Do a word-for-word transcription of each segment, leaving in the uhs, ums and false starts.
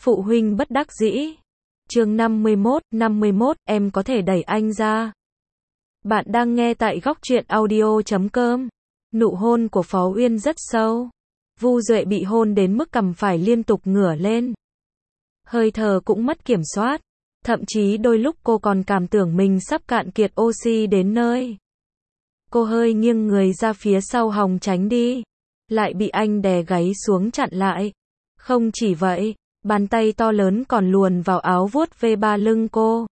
Phụ huynh bất đắc dĩ. Chương năm mươi mốt, năm mươi mốt, em có thể đẩy anh ra. Bạn đang nghe tại góc truyện audio chấm com. Nụ hôn của Phó Uyên rất sâu. Vu Duệ bị hôn đến mức cằm phải liên tục ngửa lên. Hơi thở cũng mất kiểm soát. Thậm chí đôi lúc cô còn cảm tưởng mình sắp cạn kiệt oxy đến nơi. Cô hơi nghiêng người ra phía sau hòng tránh đi. Lại bị anh đè gáy xuống chặn lại. Không chỉ vậy, bàn tay to lớn còn luồn vào áo vuốt ve ba lưng cô.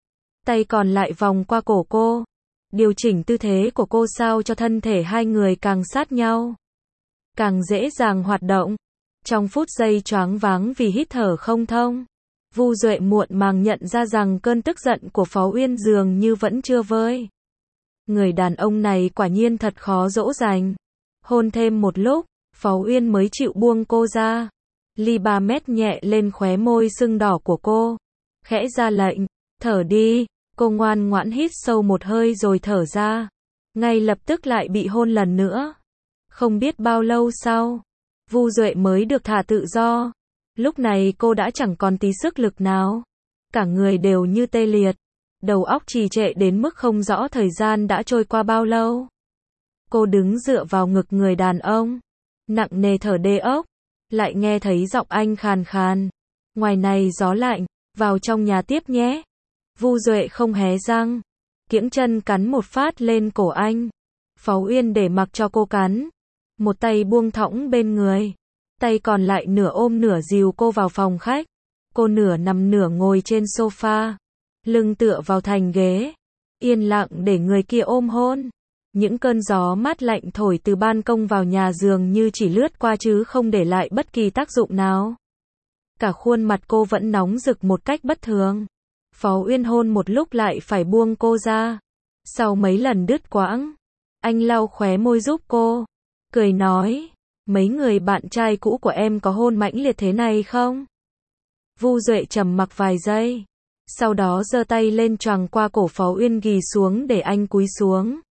Tay còn lại vòng qua cổ cô. Điều chỉnh tư thế của cô sao cho thân thể hai người càng sát nhau. Càng dễ dàng hoạt động. Trong phút giây choáng váng vì hít thở không thông, Vu Duệ muộn màng nhận ra rằng cơn tức giận của Phó Uyên dường như vẫn chưa vơi. Người đàn ông này quả nhiên thật khó dỗ dành. Hôn thêm một lúc, Phó Uyên mới chịu buông cô ra. Ly ba mét nhẹ lên khóe môi sưng đỏ của cô. Khẽ ra lệnh, thở đi. Cô ngoan ngoãn hít sâu một hơi rồi thở ra. Ngay lập tức lại bị hôn lần nữa. Không biết bao lâu sau, Vu Duệ mới được thả tự do. Lúc này cô đã chẳng còn tí sức lực nào. Cả người đều như tê liệt. Đầu óc trì trệ đến mức không rõ thời gian đã trôi qua bao lâu. Cô đứng dựa vào ngực người đàn ông. Nặng nề thở đê ốc. Lại nghe thấy giọng anh khàn khàn. Ngoài này gió lạnh, vào trong nhà tiếp nhé. Vu Duệ không hé răng. Kiễng chân cắn một phát lên cổ anh. Phó Uyên để mặc cho cô cắn. Một tay buông thõng bên người. Tay còn lại nửa ôm nửa dìu cô vào phòng khách. Cô nửa nằm nửa ngồi trên sofa. Lưng tựa vào thành ghế. Yên lặng để người kia ôm hôn. Những cơn gió mát lạnh thổi từ ban công vào nhà dường như chỉ lướt qua chứ không để lại bất kỳ tác dụng nào. Cả khuôn mặt cô vẫn nóng rực một cách bất thường. Phó Uyên hôn một lúc lại phải buông cô ra. Sau mấy lần đứt quãng, anh lau khóe môi giúp cô. Cười nói, mấy người bạn trai cũ của em có hôn mãnh liệt thế này không? Vu Duệ trầm mặc vài giây. Sau đó giơ tay lên choàng qua cổ Phó Uyên ghì xuống để anh cúi xuống.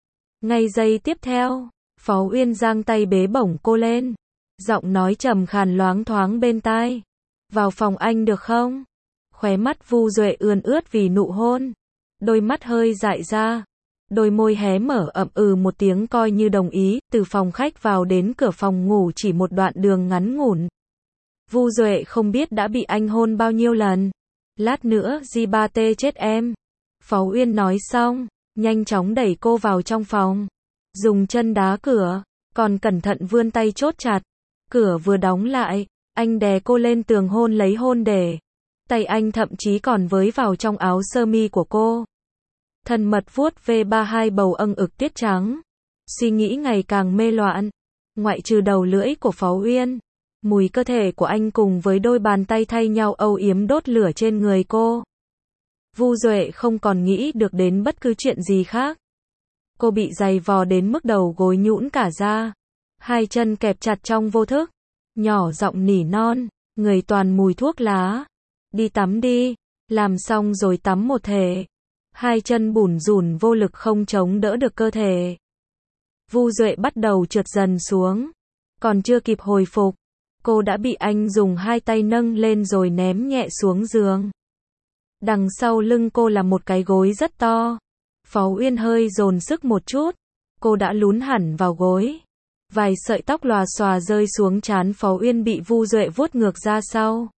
Ngay giây tiếp theo, Phó Uyên giang tay bế bổng cô lên. Giọng nói trầm khàn loáng thoáng bên tai. Vào phòng anh được không? Khóe mắt Vu Duệ ươn ướt vì nụ hôn. Đôi mắt hơi dại ra. Đôi môi hé mở ậm ừ một tiếng coi như đồng ý. Từ phòng khách vào đến cửa phòng ngủ chỉ một đoạn đường ngắn ngủn. Vu Duệ không biết đã bị anh hôn bao nhiêu lần. Lát nữa Di ba tê chết em. Phó Uyên nói xong, nhanh chóng đẩy cô vào trong phòng. Dùng chân đá cửa, còn cẩn thận vươn tay chốt chặt. Cửa vừa đóng lại, anh đè cô lên tường hôn lấy hôn để. Tay anh thậm chí còn với vào trong áo sơ mi của cô. Thân mật vuốt ve ba hai bầu âng ực tiết trắng. Suy nghĩ ngày càng mê loạn. Ngoại trừ đầu lưỡi của Phó Uyên, mùi cơ thể của anh cùng với đôi bàn tay thay nhau âu yếm đốt lửa trên người cô. Vu Duệ không còn nghĩ được đến bất cứ chuyện gì khác. Cô bị giày vò đến mức đầu gối nhũn cả ra. Hai chân kẹp chặt trong vô thức. Nhỏ giọng nỉ non, người toàn mùi thuốc lá. Đi tắm đi, làm xong rồi tắm một thể. Hai chân bủn rủn vô lực không chống đỡ được cơ thể. Vu Duệ bắt đầu trượt dần xuống. Còn chưa kịp hồi phục, cô đã bị anh dùng hai tay nâng lên rồi ném nhẹ xuống giường. Đằng sau lưng cô là một cái gối rất to. Phó Uyên hơi dồn sức một chút. Cô đã lún hẳn vào gối. Vài sợi tóc lòa xòa rơi xuống trán Phó Uyên bị Vu Duệ vuốt ngược ra sau.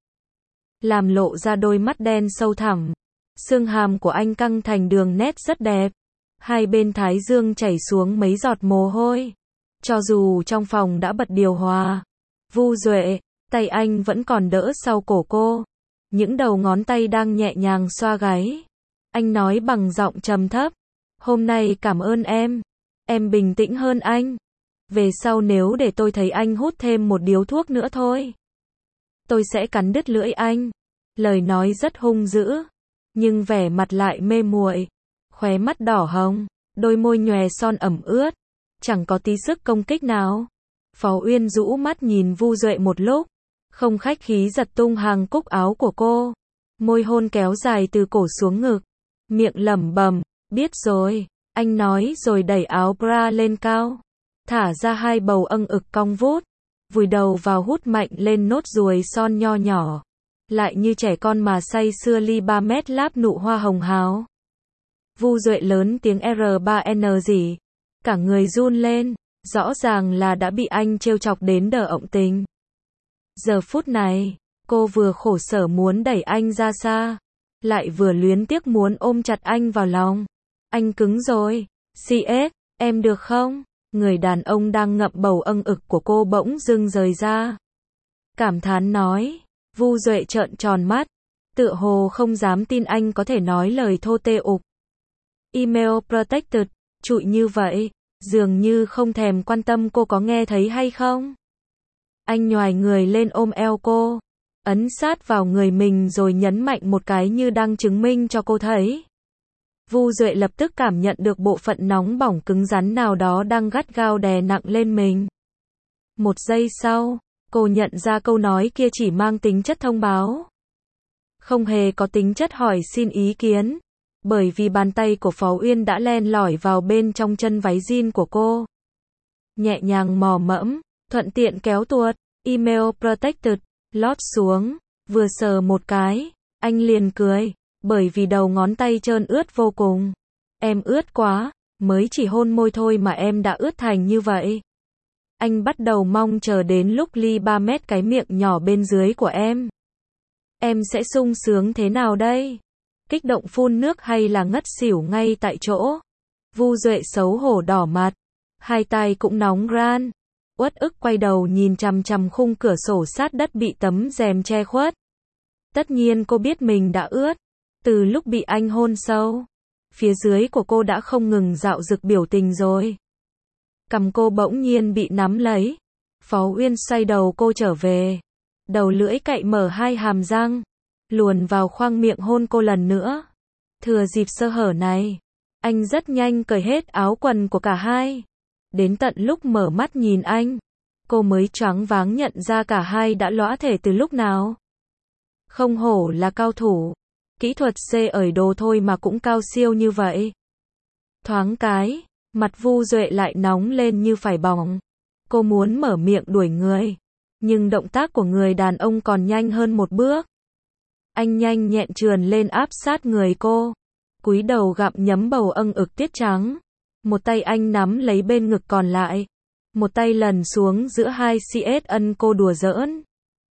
Làm lộ ra đôi mắt đen sâu thẳm. Xương hàm của anh căng thành đường nét rất đẹp. Hai bên thái dương chảy xuống mấy giọt mồ hôi. Cho dù trong phòng đã bật điều hòa, Vu Duệ, tay anh vẫn còn đỡ sau cổ cô. Những đầu ngón tay đang nhẹ nhàng xoa gáy. Anh nói bằng giọng trầm thấp. Hôm nay cảm ơn em. Em bình tĩnh hơn anh. Về sau nếu để tôi thấy anh hút thêm một điếu thuốc nữa thôi, tôi sẽ cắn đứt lưỡi anh. Lời nói rất hung dữ, nhưng vẻ mặt lại mê muội. Khóe mắt đỏ hồng, đôi môi nhòe son ẩm ướt. Chẳng có tí sức công kích nào. Phó Uyên rũ mắt nhìn Vu Duệ một lúc. Không khách khí giật tung hàng cúc áo của cô. Môi hôn kéo dài từ cổ xuống ngực. Miệng lẩm bẩm, biết rồi. Anh nói rồi đẩy áo bra lên cao. Thả ra hai bầu âng ực cong vút. Vùi đầu vào hút mạnh lên nốt ruồi son nho nhỏ. lại như trẻ con mà say sưa ly ba mét láp nụ hoa hồng hào. Vu Duệ lớn tiếng R ba N gì, cả người run lên, rõ ràng là đã bị anh trêu chọc đến đờ ọng tình. Giờ phút này, cô vừa khổ sở muốn đẩy anh ra xa, lại vừa luyến tiếc muốn ôm chặt anh vào lòng. Anh cứng rồi, xê ét, em được không? Người đàn ông đang ngậm bầu âng ực của cô bỗng dưng rời ra. Cảm thán nói, Vu Duệ trợn tròn mắt, tựa hồ không dám tin anh có thể nói lời thô tê ục. Email protected, trụi như vậy, dường như không thèm quan tâm cô có nghe thấy hay không. Anh nhoài người lên ôm eo cô, ấn sát vào người mình rồi nhấn mạnh một cái như đang chứng minh cho cô thấy. Vu Duệ lập tức cảm nhận được bộ phận nóng bỏng cứng rắn nào đó đang gắt gao đè nặng lên mình. Một giây sau, cô nhận ra câu nói kia chỉ mang tính chất thông báo. Không hề có tính chất hỏi xin ý kiến, bởi vì bàn tay của Phó Uyên đã len lỏi vào bên trong chân váy jean của cô. Nhẹ nhàng mò mẫm, thuận tiện kéo tuột, email protected, lót xuống, vừa sờ một cái, anh liền cười, bởi vì đầu ngón tay trơn ướt vô cùng. Em ướt quá, mới chỉ hôn môi thôi mà em đã ướt thành như vậy. Anh bắt đầu mong chờ đến lúc ly ba mét cái miệng nhỏ bên dưới của em. Em sẽ sung sướng thế nào đây? Kích động phun nước hay là ngất xỉu ngay tại chỗ? Vu Duệ xấu hổ đỏ mặt, hai tay cũng nóng ran, uất ức quay đầu nhìn chằm chằm khung cửa sổ sát đất bị tấm rèm che khuất. Tất nhiên cô biết mình đã ướt, từ lúc bị anh hôn sâu. Phía dưới của cô đã không ngừng dạo dực biểu tình rồi. Cằm cô bỗng nhiên bị nắm lấy. Phó Uyên xoay đầu cô trở về. Đầu lưỡi cạy mở hai hàm răng, luồn vào khoang miệng hôn cô lần nữa. Thừa dịp sơ hở này, anh rất nhanh cởi hết áo quần của cả hai. Đến tận lúc mở mắt nhìn anh, cô mới choáng váng nhận ra cả hai đã lõa thể từ lúc nào. Không hổ là cao thủ, kỹ thuật C ở đồ thôi mà cũng cao siêu như vậy. Thoáng cái, mặt Vu Duệ lại nóng lên như phải bỏng. Cô muốn mở miệng đuổi người, nhưng động tác của người đàn ông còn nhanh hơn một bước. Anh nhanh nhẹn trườn lên áp sát người cô, cúi đầu gặm nhấm bầu âng ực tiết trắng. Một tay anh nắm lấy bên ngực còn lại, một tay lần xuống giữa hai xê ét ân cô đùa giỡn.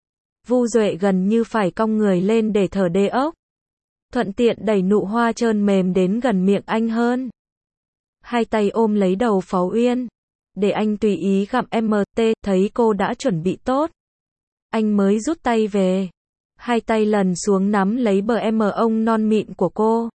Vu Duệ gần như phải cong người lên để thở đê ốc, thuận tiện đẩy nụ hoa trơn mềm đến gần miệng anh hơn. Hai tay ôm lấy đầu Phó Uyên, để anh tùy ý gặm em tê, thấy cô đã chuẩn bị tốt. Anh mới rút tay về, hai tay lần xuống nắm lấy bờ em ông non mịn của cô.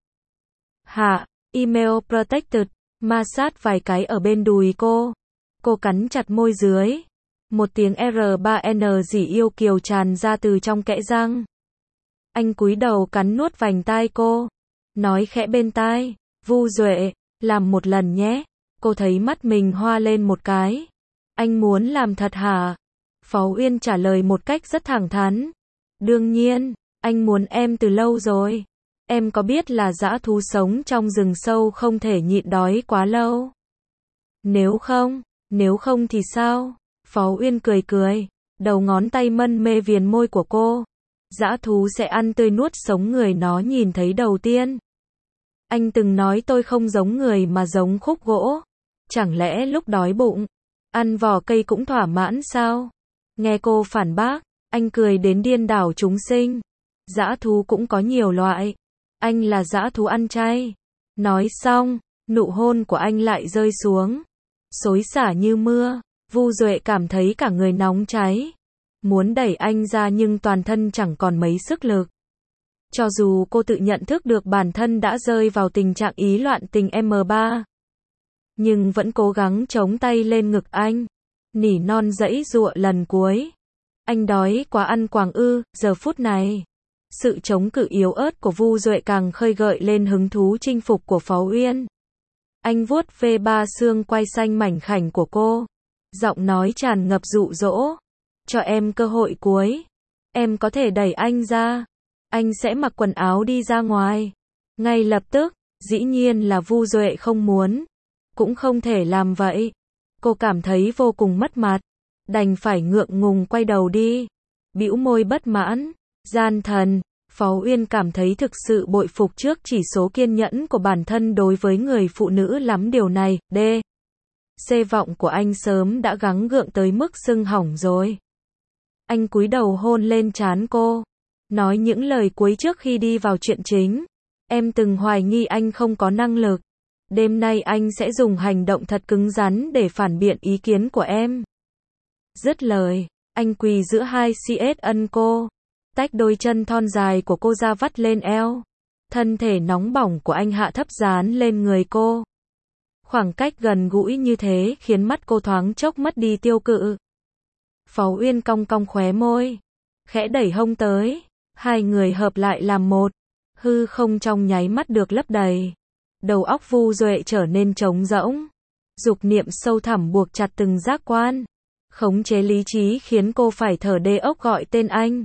Hạ, email protected, ma sát vài cái ở bên đùi cô. Cô cắn chặt môi dưới. Một tiếng R ba N gì yêu kiều tràn ra từ trong kẽ răng. Anh cúi đầu cắn nuốt vành tai cô, nói khẽ bên tai, Vu Duệ, làm một lần nhé. Cô thấy mắt mình hoa lên một cái. Anh muốn làm thật hả? Phó Uyên trả lời một cách rất thẳng thắn. Đương nhiên, anh muốn em từ lâu rồi. Em có biết là dã thú sống trong rừng sâu không thể nhịn đói quá lâu. Nếu không, nếu không thì sao? Phó Uyên cười cười, đầu ngón tay mân mê viền môi của cô. Dã thú sẽ ăn tươi nuốt sống người nó nhìn thấy đầu tiên. Anh từng nói tôi không giống người mà giống khúc gỗ. Chẳng lẽ lúc đói bụng, ăn vỏ cây cũng thỏa mãn sao? Nghe cô phản bác, anh cười đến điên đảo chúng sinh. Dã thú cũng có nhiều loại. Anh là dã thú ăn chay. Nói xong, nụ hôn của anh lại rơi xuống, xối xả như mưa. Vu Duệ cảm thấy cả người nóng cháy, muốn đẩy anh ra nhưng toàn thân chẳng còn mấy sức lực. Cho dù cô tự nhận thức được bản thân đã rơi vào tình trạng ý loạn tình M ba, nhưng vẫn cố gắng chống tay lên ngực anh, nỉ non dãy giụa lần cuối. Anh đói quá ăn quàng ư? Giờ phút này, sự chống cự yếu ớt của Vu Duệ càng khơi gợi lên hứng thú chinh phục của Phó Uyên. Anh vuốt ve ba xương quai xanh mảnh khảnh của cô, giọng nói tràn ngập dụ dỗ. Cho em cơ hội cuối. Em có thể đẩy anh ra. Anh sẽ mặc quần áo đi ra ngoài. Ngay lập tức, dĩ nhiên là Vu Duệ không muốn. Cũng không thể làm vậy. Cô cảm thấy vô cùng mất mặt. Đành phải ngượng ngùng quay đầu đi. Bĩu môi bất mãn. Gian thần, Phó Uyên cảm thấy thực sự bội phục trước chỉ số kiên nhẫn của bản thân đối với người phụ nữ lắm điều này, d. Xê vọng của anh sớm đã gắng gượng tới mức sưng hỏng rồi. Anh cúi đầu hôn lên trán cô, nói những lời cuối trước khi đi vào chuyện chính. Em từng hoài nghi anh không có năng lực. Đêm nay anh sẽ dùng hành động thật cứng rắn để phản biện ý kiến của em. Dứt lời, anh quỳ giữa hai cát ân cô, tách đôi chân thon dài của cô ra vắt lên eo. Thân thể nóng bỏng của anh hạ thấp dán lên người cô. Khoảng cách gần gũi như thế khiến mắt cô thoáng chốc mất đi tiêu cự. Phó Uyên cong cong khóe môi, khẽ đẩy hông tới, hai người hợp lại làm một, hư không trong nháy mắt được lấp đầy. Đầu óc Vu Duệ trở nên trống rỗng, dục niệm sâu thẳm buộc chặt từng giác quan, khống chế lý trí khiến cô phải thở đê ốc gọi tên anh.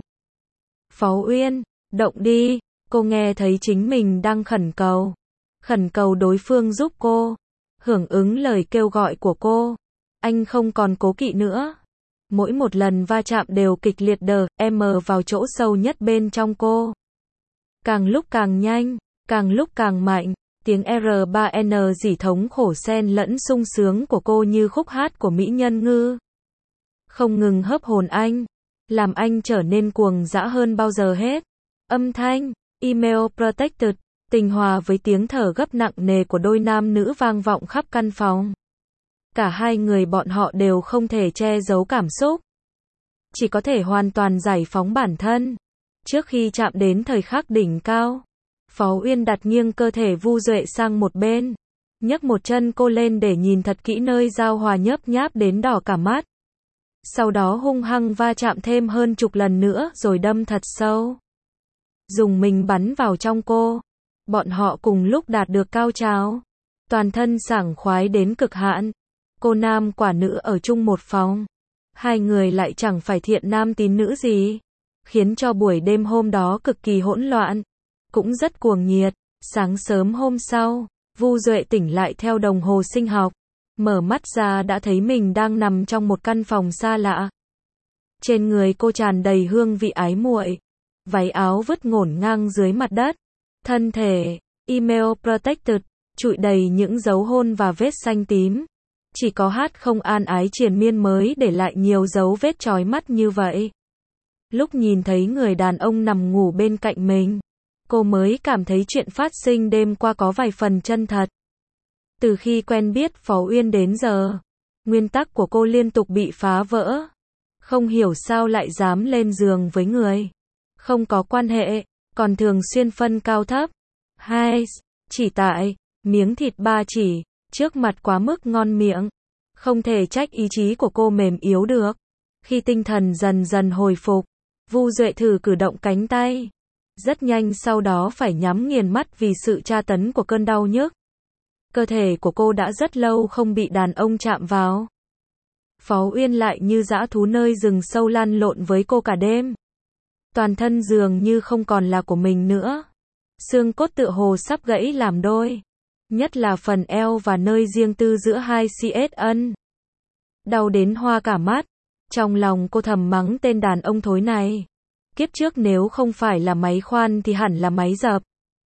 Phó Uyên, động đi, cô nghe thấy chính mình đang khẩn cầu, khẩn cầu đối phương giúp cô, hưởng ứng lời kêu gọi của cô. Anh không còn cố kỵ nữa. Mỗi một lần va chạm đều kịch liệt đờ, em vào chỗ sâu nhất bên trong cô. Càng lúc càng nhanh, càng lúc càng mạnh, tiếng R ba N dỉ thống khổ xen lẫn sung sướng của cô như khúc hát của mỹ nhân ngư. Không ngừng hấp hồn anh, làm anh trở nên cuồng dã hơn bao giờ hết. Âm thanh, email protected, tình hòa với tiếng thở gấp nặng nề của đôi nam nữ vang vọng khắp căn phòng. Cả hai người bọn họ đều không thể che giấu cảm xúc, chỉ có thể hoàn toàn giải phóng bản thân. Trước khi chạm đến thời khắc đỉnh cao, Phó Uyên đặt nghiêng cơ thể Vu Duệ sang một bên, nhấc một chân cô lên để nhìn thật kỹ nơi giao hòa nhớp nháp đến đỏ cả mắt. Sau đó hung hăng va chạm thêm hơn chục lần nữa rồi đâm thật sâu. Dùng mình bắn vào trong cô. Bọn họ cùng lúc đạt được cao trào. Toàn thân sảng khoái đến cực hạn. Cô nam quả nữ ở chung một phòng. Hai người lại chẳng phải thiện nam tín nữ gì. Khiến cho buổi đêm hôm đó cực kỳ hỗn loạn. Cũng rất cuồng nhiệt. Sáng sớm hôm sau, Vu Duệ tỉnh lại theo đồng hồ sinh học. Mở mắt ra đã thấy mình đang nằm trong một căn phòng xa lạ. Trên người cô tràn đầy hương vị ái muội. Váy áo vứt ngổn ngang dưới mặt đất. Thân thể, email protected, trụi đầy những dấu hôn và vết xanh tím. Chỉ có hát không an ái triền miên mới để lại nhiều dấu vết chói mắt như vậy. Lúc nhìn thấy người đàn ông nằm ngủ bên cạnh mình, cô mới cảm thấy chuyện phát sinh đêm qua có vài phần chân thật. Từ khi quen biết Phó Uyên đến giờ, nguyên tắc của cô liên tục bị phá vỡ. Không hiểu sao lại dám lên giường với người không có quan hệ, còn thường xuyên phân cao thấp. Hai, chỉ tại miếng thịt ba chỉ trước mặt quá mức ngon miệng. Không thể trách ý chí của cô mềm yếu được. Khi tinh thần dần dần hồi phục, Vu Duệ thử cử động cánh tay. Rất nhanh sau đó phải nhắm nghiền mắt vì sự tra tấn của cơn đau nhức. Cơ thể của cô đã rất lâu không bị đàn ông chạm vào. Phó Uyên lại như dã thú nơi rừng sâu lăn lộn với cô cả đêm. Toàn thân dường như không còn là của mình nữa. Xương cốt tựa hồ sắp gãy làm đôi. Nhất là phần eo và nơi riêng tư giữa hai cát ân. Đau đến hoa cả mắt. Trong lòng cô thầm mắng tên đàn ông thối này. Kiếp trước nếu không phải là máy khoan thì hẳn là máy dập.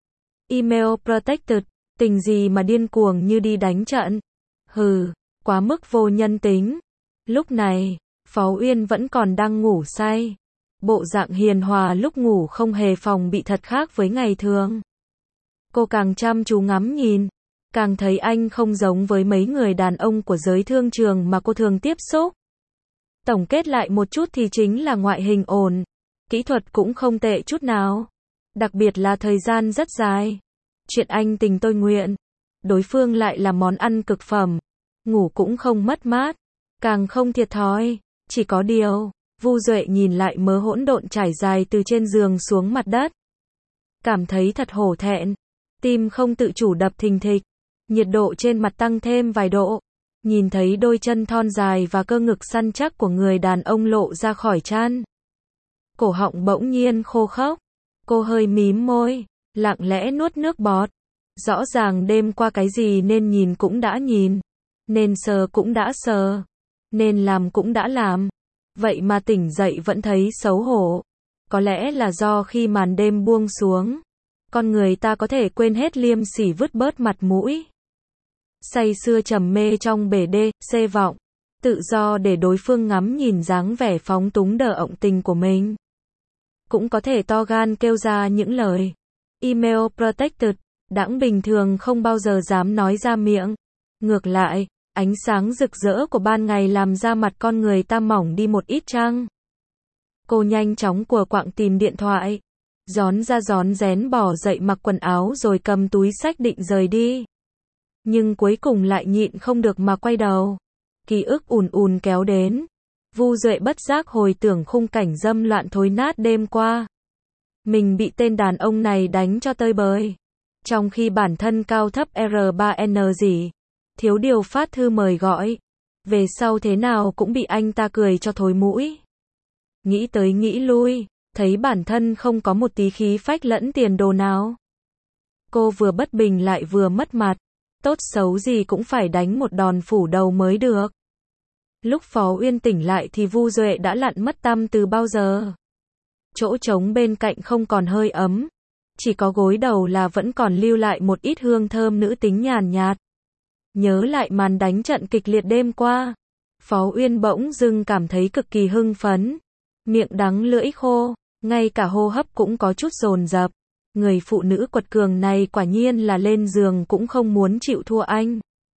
Email protected, tình gì mà điên cuồng như đi đánh trận. Hừ, quá mức vô nhân tính. Lúc này, Phó Uyên vẫn còn đang ngủ say. Bộ dạng hiền hòa lúc ngủ không hề phòng bị thật khác với ngày thường. Cô càng chăm chú ngắm nhìn, càng thấy anh không giống với mấy người đàn ông của giới thương trường mà cô thường tiếp xúc. Tổng kết lại một chút thì chính là ngoại hình ổn, kỹ thuật cũng không tệ chút nào. Đặc biệt là thời gian rất dài. Chuyện anh tình tôi nguyện. Đối phương lại là món ăn cực phẩm. Ngủ cũng không mất mát, càng không thiệt thòi. Chỉ có điều, Vu Duệ nhìn lại mớ hỗn độn trải dài từ trên giường xuống mặt đất. Cảm thấy thật hổ thẹn. Tim không tự chủ đập thình thịch. Nhiệt độ trên mặt tăng thêm vài độ. Nhìn thấy đôi chân thon dài và cơ ngực săn chắc của người đàn ông lộ ra khỏi chăn. Cổ họng bỗng nhiên khô khốc. Cô hơi mím môi, lặng lẽ nuốt nước bọt. Rõ ràng đêm qua cái gì nên nhìn cũng đã nhìn. Nên sờ cũng đã sờ. Nên làm cũng đã làm. Vậy mà tỉnh dậy vẫn thấy xấu hổ. Có lẽ là do khi màn đêm buông xuống, con người ta có thể quên hết liêm sỉ vứt bớt mặt mũi. Say sưa trầm mê trong bể đê, xê vọng, tự do để đối phương ngắm nhìn dáng vẻ phóng túng đờ ọng tình của mình. Cũng có thể to gan kêu ra những lời email protected, đãng bình thường không bao giờ dám nói ra miệng. Ngược lại, ánh sáng rực rỡ của ban ngày làm da mặt con người ta mỏng đi một ít chăng? Cô nhanh chóng của quạng tìm điện thoại, rón ra rón rén bỏ dậy mặc quần áo rồi cầm túi xách định rời đi. Nhưng cuối cùng lại nhịn không được mà quay đầu. Ký ức ùn ùn kéo đến. Vu Duệ bất giác hồi tưởng khung cảnh dâm loạn thối nát đêm qua. Mình bị tên đàn ông này đánh cho tơi bời. Trong khi bản thân cao thấp R ba N gì. Thiếu điều phát thư mời gọi. Về sau thế nào cũng bị anh ta cười cho thối mũi. Nghĩ tới nghĩ lui, thấy bản thân không có một tí khí phách lẫn tiền đồ nào. Cô vừa bất bình lại vừa mất mặt. Tốt xấu gì cũng phải đánh một đòn phủ đầu mới được. Lúc Phó Uyên tỉnh lại thì Vu Duệ đã lặn mất tăm từ bao giờ. Chỗ trống bên cạnh không còn hơi ấm. Chỉ có gối đầu là vẫn còn lưu lại một ít hương thơm nữ tính nhàn nhạt. Nhớ lại màn đánh trận kịch liệt đêm qua. Phó Uyên bỗng dưng cảm thấy cực kỳ hưng phấn. Miệng đắng lưỡi khô, ngay cả hô hấp cũng có chút dồn dập. Người phụ nữ quật cường này quả nhiên là lên giường cũng không muốn chịu thua anh.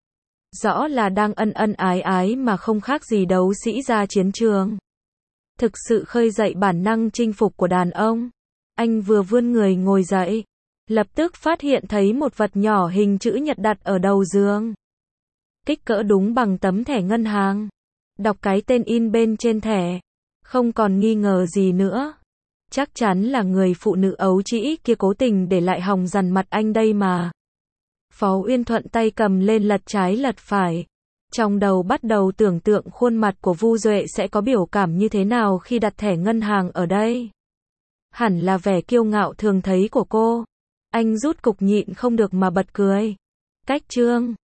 Rõ là đang ân ân ái ái mà không khác gì đấu sĩ ra chiến trường. Thực sự khơi dậy bản năng chinh phục của đàn ông. Anh vừa vươn người ngồi dậy, lập tức phát hiện thấy một vật nhỏ hình chữ nhật đặt ở đầu giường. Kích cỡ đúng bằng tấm thẻ ngân hàng. Đọc cái tên in bên trên thẻ, không còn nghi ngờ gì nữa. Chắc chắn là người phụ nữ ấu trĩ kia cố tình để lại hòng dằn mặt anh đây mà. Phó Uyên thuận tay cầm lên lật trái lật phải. Trong đầu bắt đầu tưởng tượng khuôn mặt của Vu Duệ sẽ có biểu cảm như thế nào khi đặt thẻ ngân hàng ở đây. Hẳn là vẻ kiêu ngạo thường thấy của cô. Anh rút cục nhịn không được mà bật cười. Cách chương